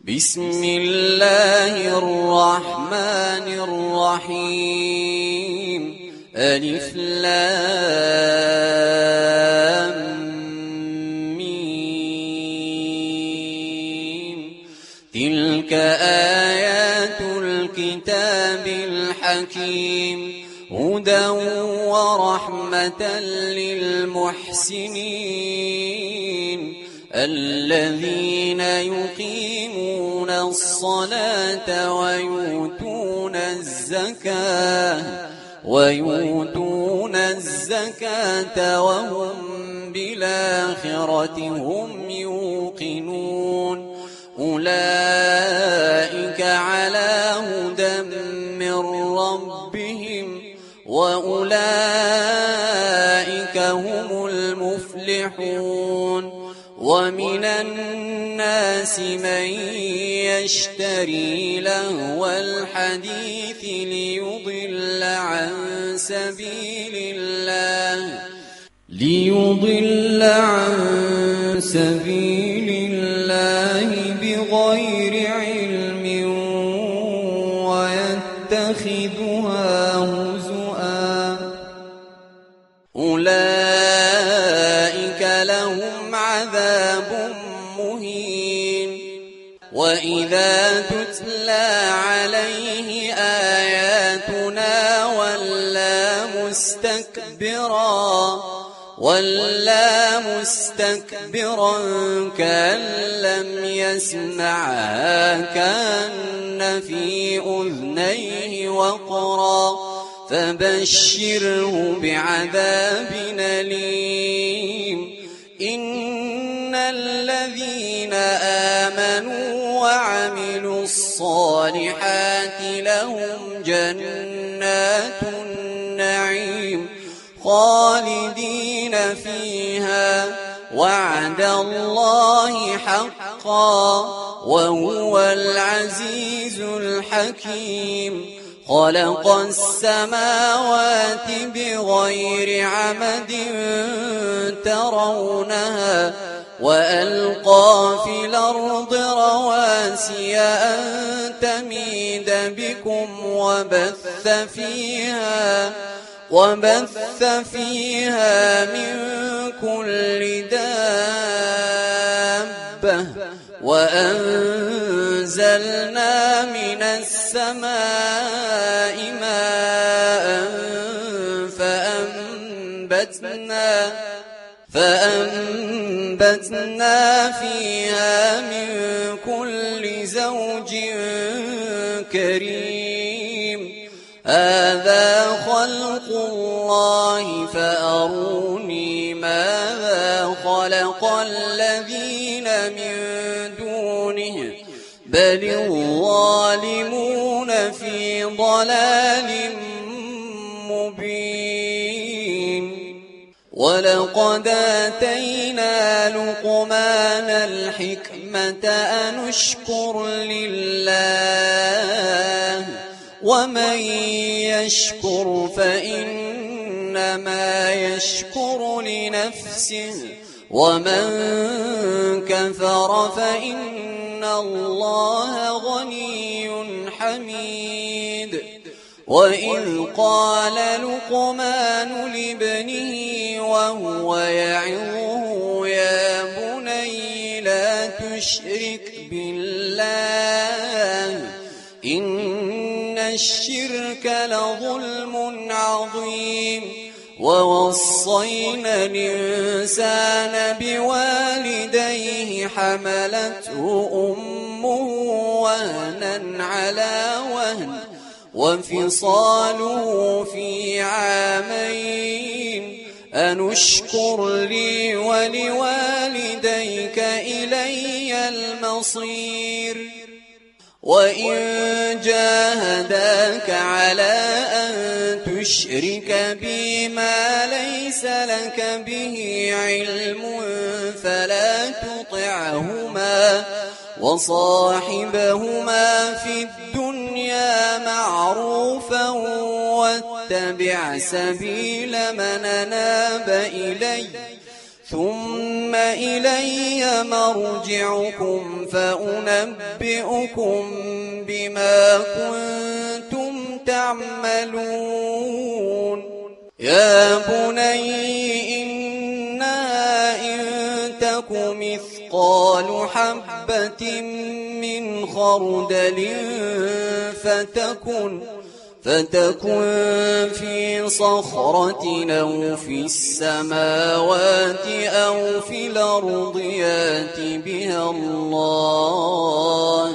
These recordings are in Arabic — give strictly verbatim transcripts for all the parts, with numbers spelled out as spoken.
بسم الله الرحمن الرحيم. ألف لام ميم. تلك آيات الكتاب الحكيم، هدى ورحمة للمحسنين الذين يقيمون الصلاة ويؤتون الزكاة ويؤتون الزكاة وهم بالآخرة هم يوقنون. أولئك على هدى من ربهم وأولئك هم المفلحون. ومن الناس من يشتري لهو الحديث ليضل عن سبيل الله ليضل عن سبيل الله بغير علم ويتخذها هزؤا. أولئك لهم عذاب مهين. وإذا تتلى عليه آياتنا ولى مستكبرا ولا مستكبرا كأن لم يسمعها كأن في أذنيه وقرا. فبشره بعذاب أليم. إن الذين آمنوا وعملوا الصالحات لهم جنات النعيم خالدين فيها وعد الله حقا وهو العزيز الحكيم. خلق السماوات بغير عمد ترونها وألقى في الأرض رواسي أن تميد بكم وبث فيها وبث فيها من كل دابة وأنزلنا من السماء ماء فأنبتنا فأنبتنا فيها من كل زوج كريم. هذا خلق الله فأروني ماذا خلق الذين من دونه بل الظالمون في ضلال مبين. ولقد آتينا لقمان الحكمة أن اشكر لله ومن يشكر فإنما يشكر لنفسه ومن كفر فإن الله غني حميد. وإذ قال لقمان لابنه وهو يعظه يا بني لا تشرك بالله إن الشرك لظلم عظيم. ووصينا الإنسان بوالديه حملته أمه وهنا على وهن وفصاله في عامين أن اشكر لي ولوالديك إلي المصير. وإن جاهداك على أن تشرك بي ما ليس لك به علم فلا تطعهما وصاحبهما في الدنيا معروفا واتبع سبيل من أناب إلي ثم إلي مرجعكم فأنبئكم بما كنتم تعملون يا بني إنها إن تك مثقال حبة من خردل فتكن فتكن في صخرة أو في السماوات أو في الأرض يات بها الله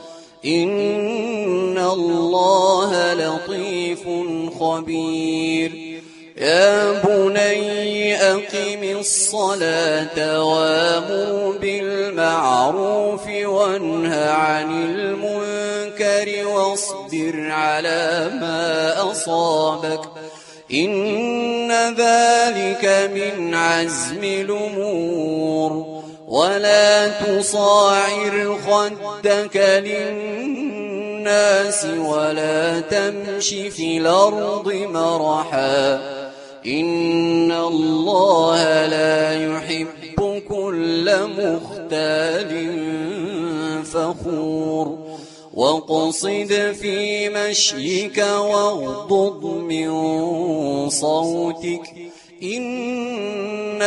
إن الله لطيف خبير يا بني أقم الصلاة وامر بالمعروف وانه عن المنكر واصبر على ما أصابك إن ذلك من عزم الأمور ولا تصاعر خدك للناس ولا تمش في الأرض مرحا إن الله لا يحب كل مختال فخور واقصد في مشيك واغضض من صوتك إن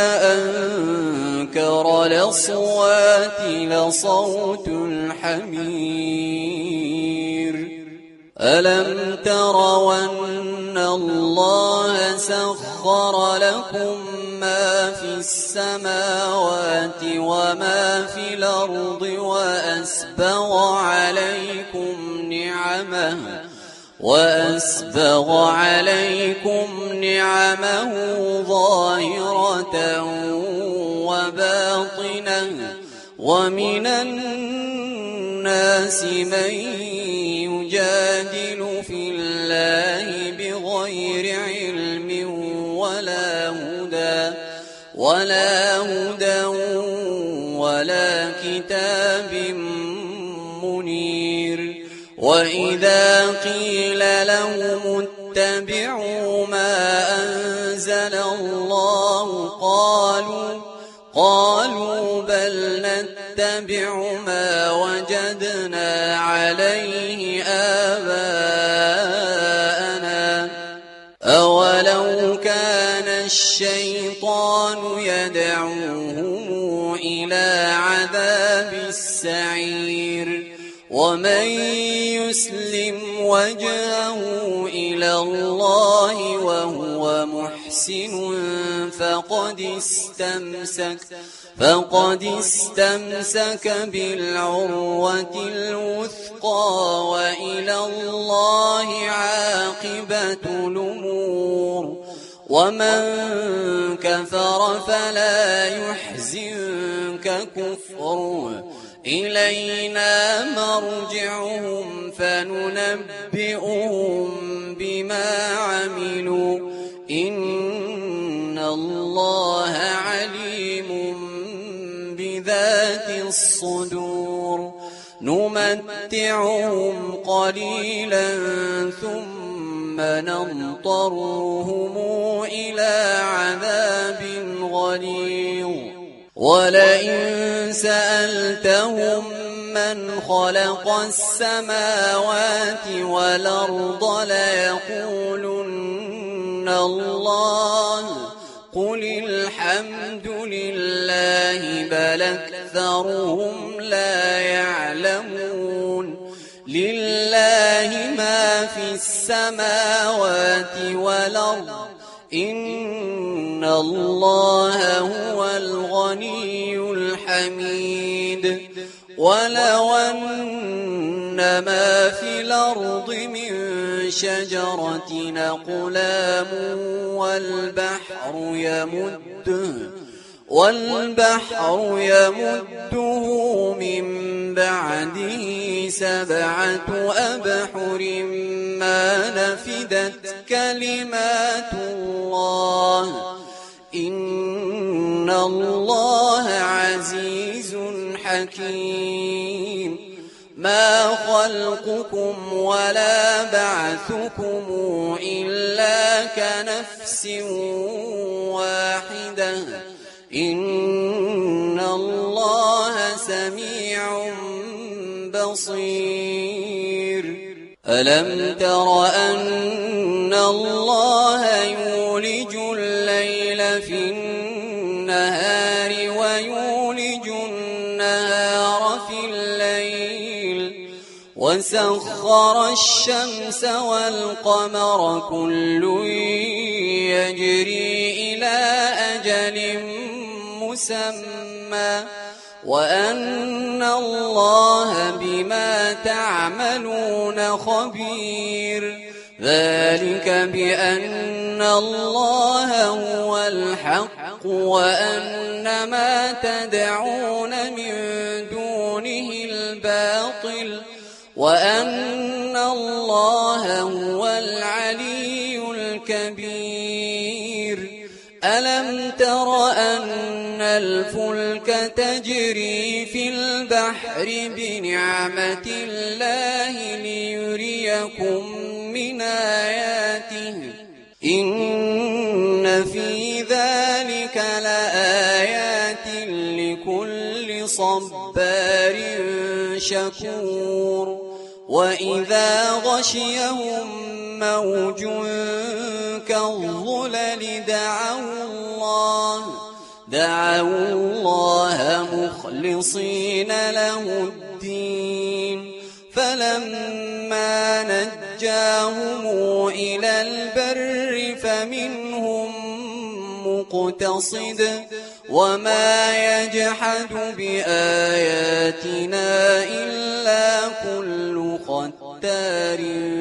أنكر الأصوات لصوت الحمير ألم تروا أن الله سخر لكم ما في السماوات وما في الأرض وأسبغ عليكم نعمه وأسبغ عليكم نعمه ظاهرة وباطنة ومن الناس من يجادل في الله بغير علم ولا هدى ولا هدى ولا كتاب منير وإذا قيل لهم اتبعوا ما أنزل الله قالوا قالوا بل نتبع ما وجدنا عليه آباءنا أولو كان الشيطان يدعوهم إلى عذاب السعير ومن يسلم وجهه إلى الله وهو محسن فقد استمسك فقد استمسك بالعروة الوثقى وإلى الله عاقبة الأمور ومن كفر فلا يحزنك كفره إلينا مرجعهم فننبئهم بما عملوا إن الله عليم بذات الصدور نمتعهم قليلا ثم نضطرهم إلى عذاب غليظ ولئن سألتهم من خلق السماوات والأرض ليقولن الله قل الحمد لله بل أكثرهم لا يعلمون لله ما في السماوات والأرض إن الله هو الغني الحميد ولو أن ما في الأرض من شجرة أقلام والبحر يمده والبحر يمده من بعده سبعة أبحر ما نفدت كلمات الله إن الله عزيز حكيم ما خلقكم ولا بعثكم إلا كنفس واحدة إن الله سميع بصير. ألم تر أن الله يولج الليل في النهار ويولج النهار في الليل وسخر الشمس والقمر كل يجري إلى أجل مسمى وأن الله بما تعملون خبير. ذلك بأن الله هو الحق وأن ما تدعون من دونه الباطل وأن الله هو العلي الكبير. ألم تر أن الفلك تجري في البحر بنعمة الله ليريكم من آياته إن في ذلك لآيات لكل صبار شكور. وإذا غشيهم موج كالظلل دعوا الله دعوا الله مخلصين له الدين فلما نجاهم إلى البر فمنهم مقتصد وما يجحد بآياتنا إلا كل ختار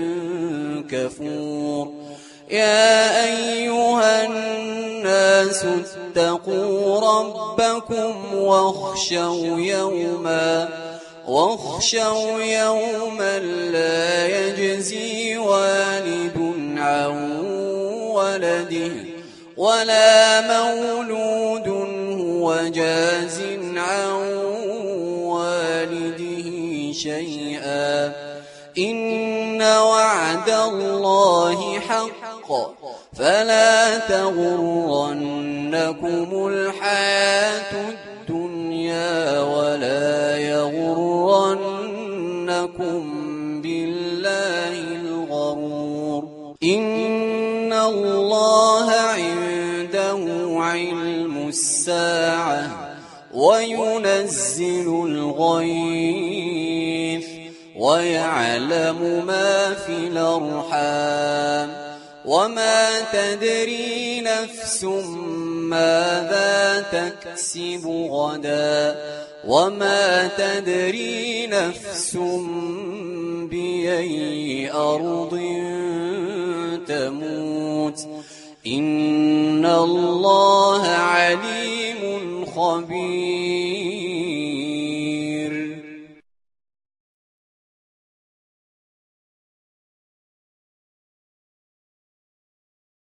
كفور. يا أيها الناس اتقوا ربكم واخشوا يوما واخشوا يوما لا يجزي والد عن ولده ولا مولود هو جاز عن والده شيئا إن وعد الله حق فلا تغرنكم الحياة الدنيا ولا يغرنكم بالله الغرور. إن الله عنده علم الساعة وينزل الغيث ويعلم ما في الأرحام وما تدري نفس ماذا تكسب غدا وما تدري نفس بأي أرض تموت إن الله عليم خبير.